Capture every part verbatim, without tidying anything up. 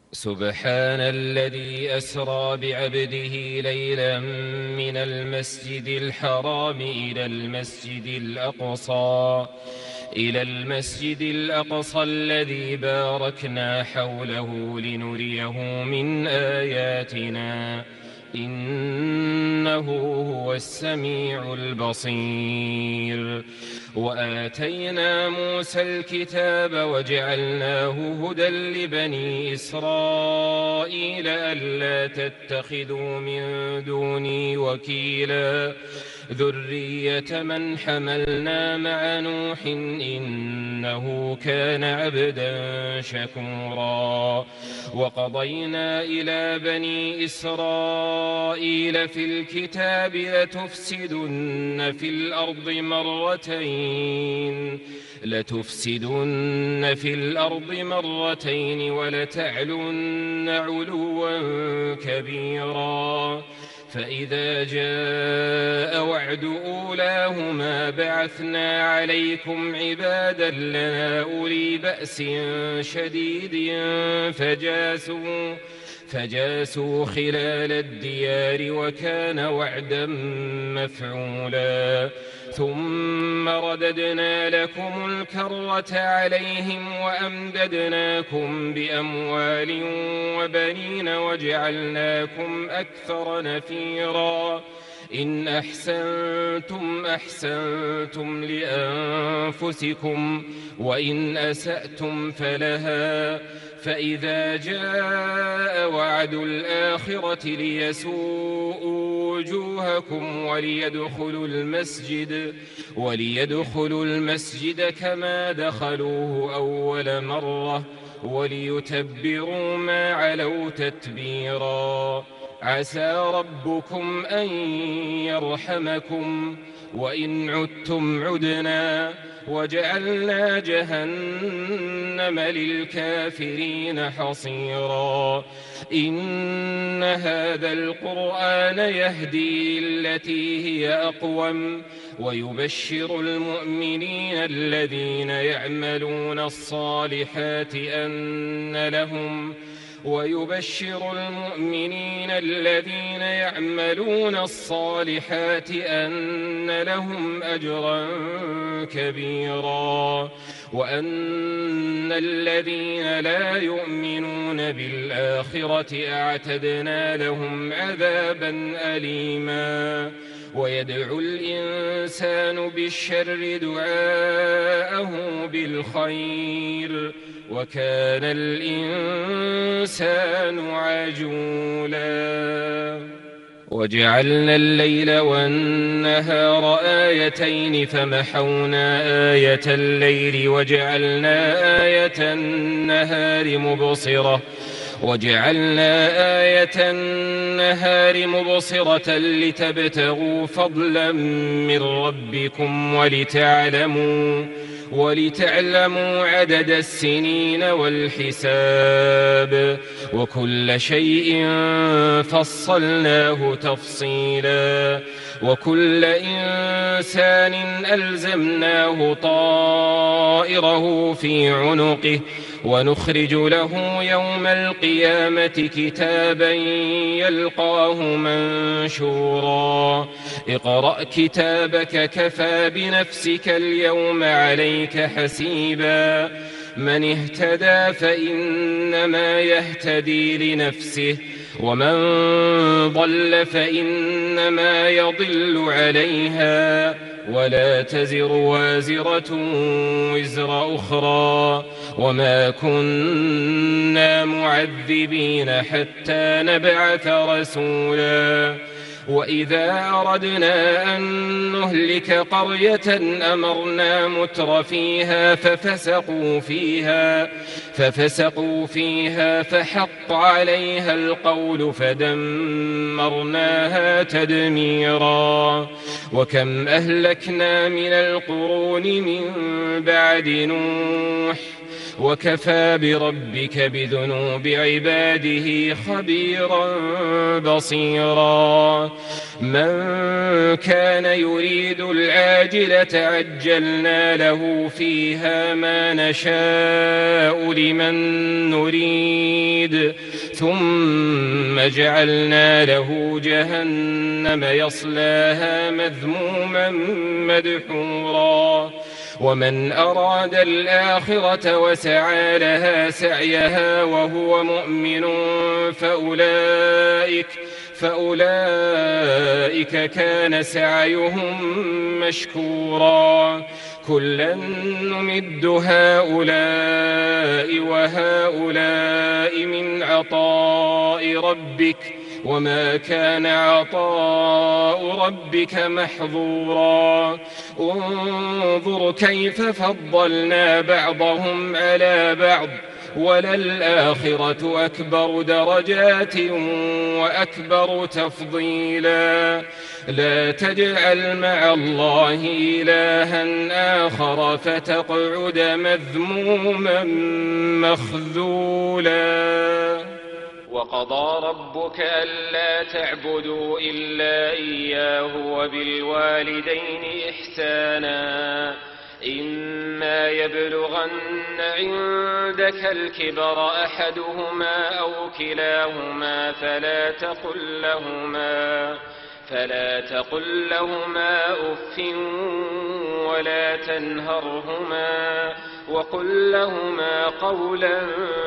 سبحان الذي أسرى بعبده ليلا من المسجد الحرام إلى المسجد الأقصى إلى المسجد الأقصى الذي باركنا حوله لنريه من آياتنا إنه هو السميع البصير. وآتينا موسى الكتاب وجعلناه هدى لبني إسرائيل ألا تتخذوا من دوني وكيلا ذرية من حملنا مع نوح إنه كان عبدا شكورا. وقضينا إلى بني إسرائيل في الكتاب لتفسدن في الأرض مرتين لتفسدن في الأرض مرتين ولتعلن علوا كبيرا. فإذا جاء وعد أولاهما بعثنا عليكم عبادا لنا أولي بأس شديد فجاسوا فجاسوا خلال الديار وكان وعدا مفعولا. ثم رددنا لكم الكرة عليهم وأمددناكم بأموال وبنين وجعلناكم أكثر نفيرا. إن أحسنتم أحسنتم لأنفسكم وإن أسأتم فلها. فإذا جاء وعد الآخرة ليسوءوا وجوهكم وليدخلوا المسجد وليدخلوا المسجد كما دخلوه أول مرة وليتبروا ما علوا تتبيرا. عسى ربكم أن يرحمكم وإن عدتم عدنا وجعلنا جهنم للكافرين حصيرا. إن هذا القرآن يهدي للتي هي أقوم ويبشر المؤمنين الذين يعملون الصالحات أن لهم ويبشر المؤمنين الذين يعملون الصالحات أن لهم أجرا كبيرا. وأن الذين لا يؤمنون بالآخرة أعتدنا لهم عذابا أليما. ويدعو الإنسان بالشر دعاءه بالخير وكان الإنسان عجولا. وجعلنا الليل والنهار آيتين فمحونا آية الليل وجعلنا آية النهار مبصرة وجعلنا آية النهار مبصرة لتبتغوا فضلا من ربكم ولتعلموا ولتعلموا عدد السنين والحساب وكل شيء فصلناه تفصيلا. وكل إنسان ألزمناه طائره في عنقه ونخرج له يوم القيامة كتابا يلقاه منشورا. اقرأ كتابك كفى بنفسك اليوم عليك حسيبا. من اهتدى فإنما يهتدي لنفسه ومن ضل فإنما يضل عليها ولا تزر وازرة وزر أخرى وما كنا معذبين حتى نبعث رسولا. وإذا أردنا أن نهلك قرية أمرنا متر فيها ففسقوا فيها ففسقوا فيها فحق عليها القول فدمرناها تدميرا. وكم أهلكنا من القرون من بعد نوح وكفى بربك بذنوب عباده خبيرا بصيرا. من كان يريد العاجلة عجلنا له فيها ما نشاء لمن نريد ثم جعلنا له جهنم يصلاها مذموما مدحورا ومن أراد الآخرة وسعى لها سعيها وهو مؤمن فأولئك فأولئك كان سعيهم مشكورا كلا نمد هؤلاء وهؤلاء من عطاء ربك وما كان عطاء ربك محظورا انظر كيف فضلنا بعضهم على بعض وللآخرة أكبر درجات وأكبر تفضيلا لا تجعل مع الله إلها آخر فتقعد مذموما مخذولا وقضى ربك ألا تعبدوا إلا إياه وبالوالدين إحسانا إما يبلغن عندك الكبر أحدهما أو كلاهما فلا تقل لهما فلا تقل لهما أف ولا تنهرهما وقل لهما قولا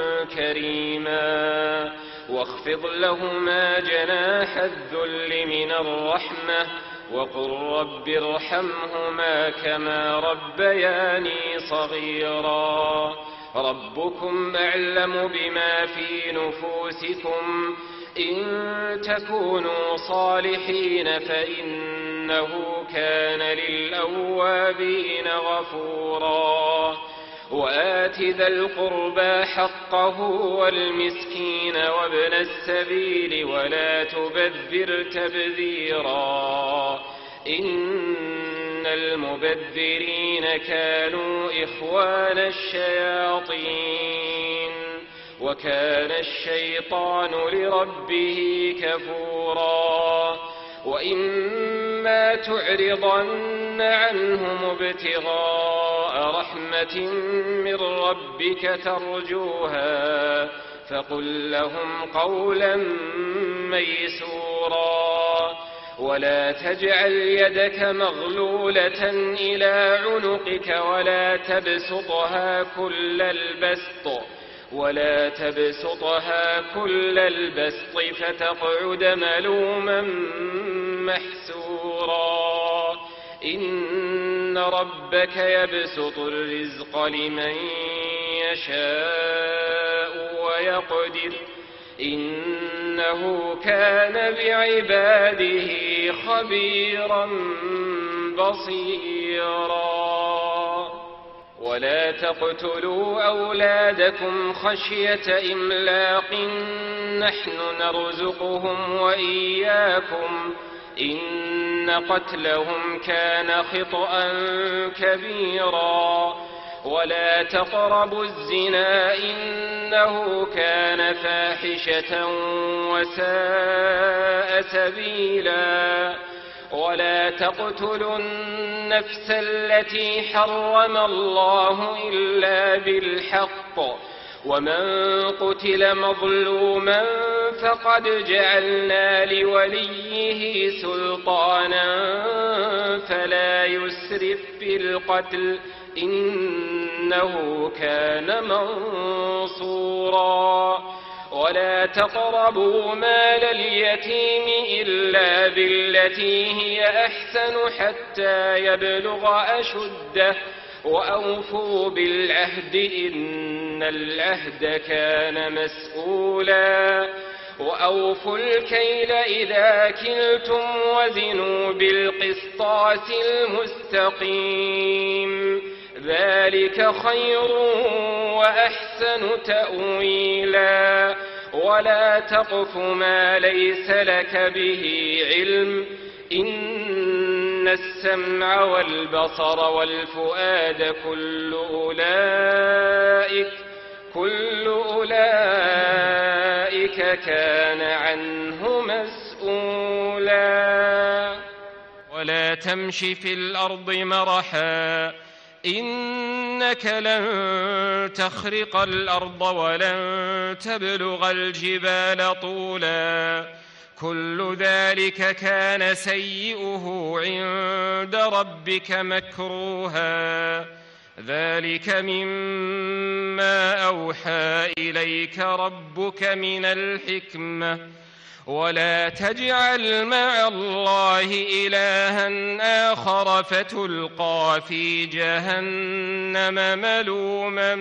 كريما واخفض لهما جناح الذل من الرحمة وقل رب ارحمهما كما ربياني صغيرا ربكم أعلم بما في نفوسكم إن تكونوا صالحين فإنه كان للأوابين غفورا وآت ذا القربى حقه والمسكين وابن السبيل ولا تبذر تبذيرا إن المبذرين كانوا إخوان الشياطين وكان الشيطان لربه كفورا وإما تعرضن عنهم ابتغاء رحمة من ربك ترجوها فقل لهم قولا ميسورا ولا تجعل يدك مغلولة إلى عنقك ولا تبسطها كل البسط ولا تبسطها كل البسط فتقعد ملوما محسورا إن ربك يبسط الرزق لمن يشاء ويقدر إنه كان بعباده خبيرا بصيرا ولا تقتلوا أولادكم خشية إملاق نحن نرزقهم وإياكم إن قتلهم كان خطأ كبيرا ولا تقربوا الزنا إنه كان فاحشة وساء سبيلا ولا تقتلوا النفس التي حرم الله إلا بالحق ومن قتل مظلوما فقد جعلنا لوليه سلطانا فلا يسرف في القتل إنه كان منصورا ولا تقربوا مال اليتيم إلا بالتي هي أحسن حتى يبلغ أشده وأوفوا بالعهد إن العهد كان مسؤولا وأوفوا الكيل إذا كلتم وزنوا بالقسطاس المستقيم ذلك خير وأحسن تأويلا ولا تقف ما ليس لك به علم إن السمع والبصر والفؤاد كل أولئك كل أولئك كان عنه مسؤولا تمش في الأرض مرحا إنك لن تخرق الأرض ولن تبلغ الجبال طولا كل ذلك كان سيئه عند ربك مكروها ذلك مما أوحى إليك ربك من الحكمة ولا تجعل مع الله إلها آخر فتلقى في جهنم ملوما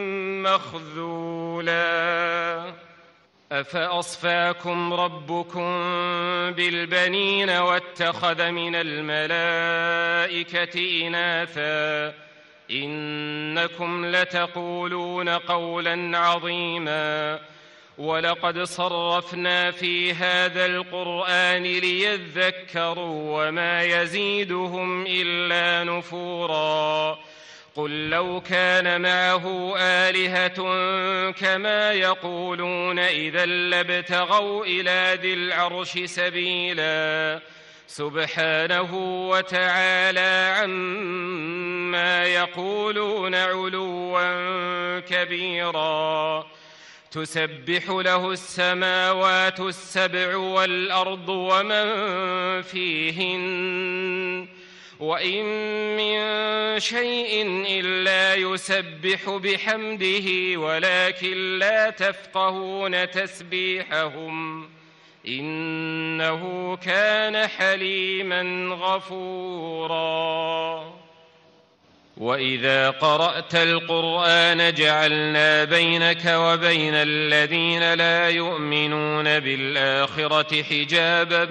مخذولا أفأصفاكم ربكم بالبنين واتخذ من الملائكة إناثا إنكم لتقولون قولا عظيما ولقد صرفنا في هذا القرآن ليذكروا وما يزيدهم إلا نفورا قل لو كان معه آلهة كما يقولون إذا لابتغوا إلى ذي العرش سبيلا سبحانه وتعالى عما يقولون علوا كبيرا تسبح له السماوات السبع والأرض ومن فيهن وإن من شيء إلا يسبح بحمده ولكن لا تفقهون تسبيحهم إنه كان حليما غفورا وإذا قرأت القرآن جعلنا بينك وبين الذين لا يؤمنون بالآخرة حجابا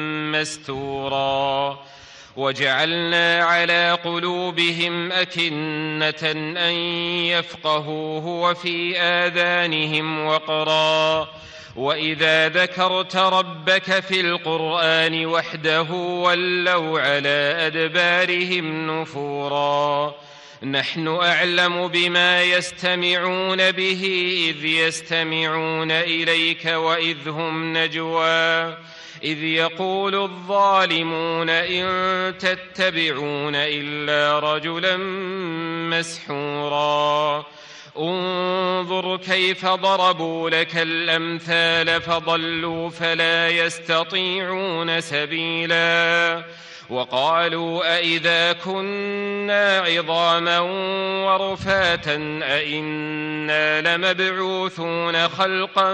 مستورا وجعلنا على قلوبهم أكنة أن يفقهوه وفي آذانهم وقرا وإذا ذكرت ربك في القرآن وحده ولوا على أدبارهم نفورا نحن أعلم بما يستمعون به إذ يستمعون إليك وإذ هم نجوى إذ يقول الظالمون إن تتبعون إلا رجلا مسحورا انظر كيف ضربوا لك الأمثال فضلوا فلا يستطيعون سبيلا وقالوا أئذا كنا عظاما ورفاتا أئنا لمبعوثون خلقا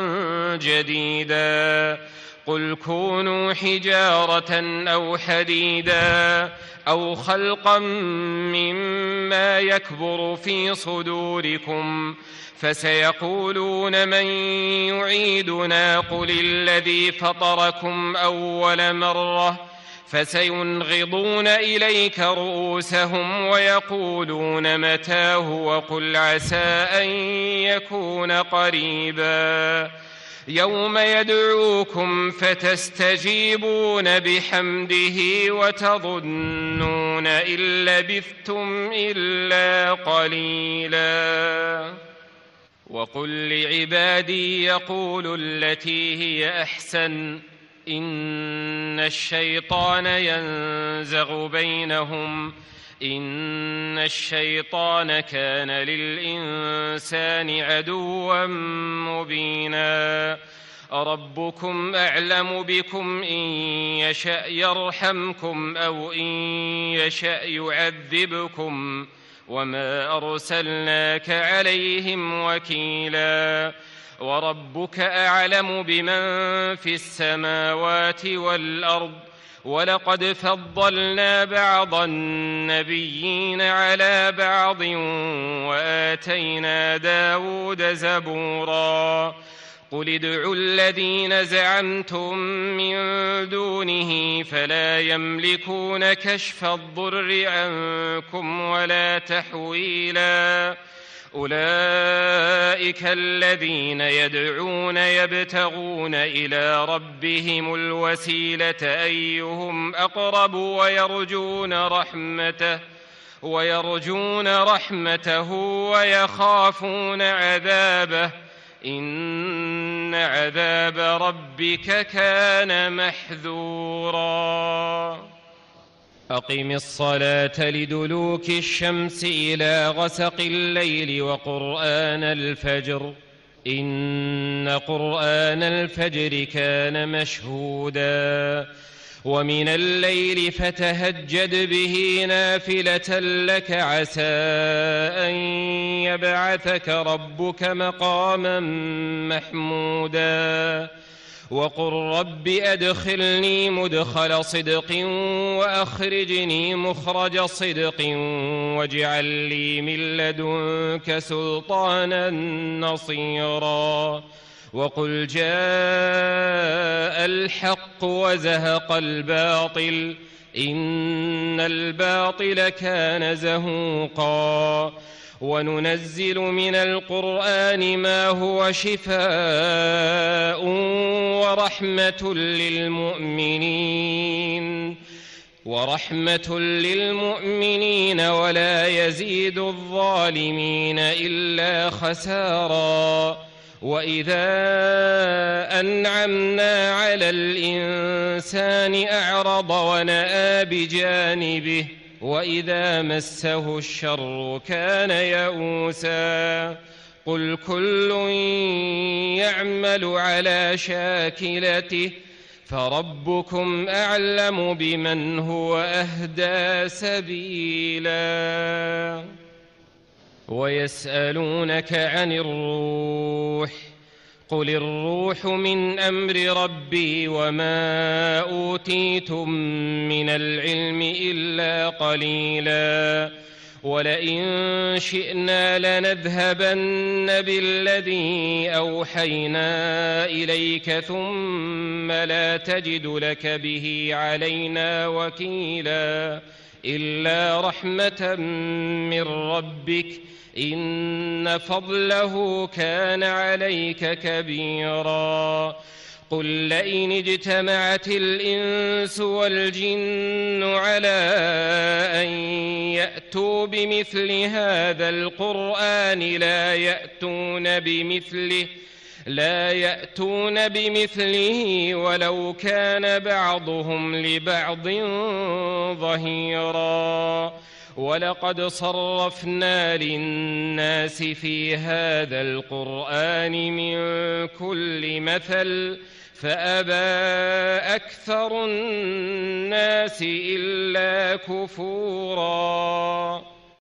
جديدا قل كونوا حجارة أو حديدا أو خلقا مما يكبر في صدوركم فسيقولون من يعيدنا قل الذي فطركم أول مرة فسينغضون إليك رؤوسهم ويقولون متاه وقل عسى أن يكون قريبا يوم يدعوكم فتستجيبون بحمده وتظنون إن لبثتم إلا قليلا وقل لعبادي يقولوا التي هي أحسن إن الشيطان ينزغ بينهم إن الشيطان كان للإنسان عدوا مبينا ربكم أعلم بكم إن يشأ يرحمكم أو إن يشأ يعذبكم وما أرسلناك عليهم وكيلا وربك أعلم بمن في السماوات والأرض ولقد فضلنا بعض النبيين على بعض وآتينا داود زبورا قل ادعوا الذين زعمتم من دونه فلا يملكون كشف الضر عنكم ولا تحويلا أولئك الذين يدعون يبتغون إلى ربهم الوسيلة أيهم أقرب ويرجون رحمته ويرجون رحمته ويخافون عذابه إن عذاب ربك كان محذورا أقم الصلاة لدلوك الشمس إلى غسق الليل وقرآن الفجر إن قرآن الفجر كان مشهودا ومن الليل فتهجد به نافلة لك عسى أن يبعثك ربك مقاما محمودا وقل رب أدخلني مدخل صدق وأخرجني مخرج صدق واجعل لي من لدنك سلطانا نصيرا وقل جاء الحق وزهق الباطل إن الباطل كان زهوقا وننزل من القرآن ما هو شفاء ورحمة للمؤمنين ورحمة للمؤمنين ولا يزيد الظالمين إلا خسارا وإذا أنعمنا على الإنسان أعرض ونأى بجانبه وإذا مسه الشر كان يئوسا قل كل يعمل على شاكلته فربكم أعلم بمن هو أهدى سبيلا ويسألونك عن الروح قل الروح من أمر ربي وما أوتيتم من العلم إلا قليلا ولئن شئنا لنذهبن بالذي أوحينا إليك ثم لا تجد لك به علينا وكيلا إلا رحمة من ربك إن فضله كان عليك كبيرا قل لئن اجتمعت الإنس والجن على أن يأتوا بمثل هذا القرآن لا يأتون بمثله لا يأتون بمثله ولو كان بعضهم لبعض ظهيرا ولقد صرفنا للناس في هذا القرآن من كل مثل فأبى أكثر الناس إلا كفورا